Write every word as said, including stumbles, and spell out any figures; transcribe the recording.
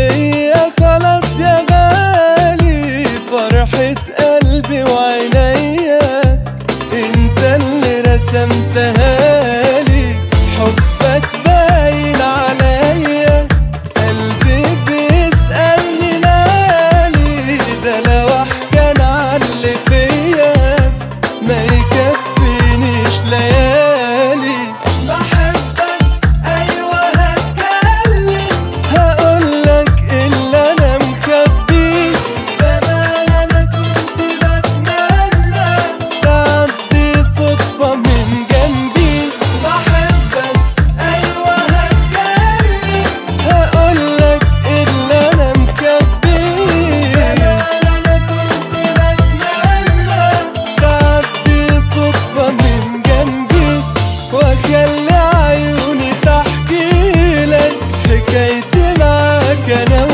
هي خلاص يا غالي فرحة قلبي وعينيا، انت اللي رسمتها لي، حبك باين عليا، قلبي بيسألني مالي، ده لو احكي عن اللي فيا ما يكفينيش ليالي. بحبك ايوه هتكلم، هقولك اللي انا مخبيه، زمان انا كنت بتمنى تعدي صدفة من جنبي. بحبك ايوه هتكلم، هقولك اللي انا مخبيه، زمان انا كنت بتمنى تعدي صدفة من جنبي، واخلي عيوني تحكي لك حكايتي معاك انا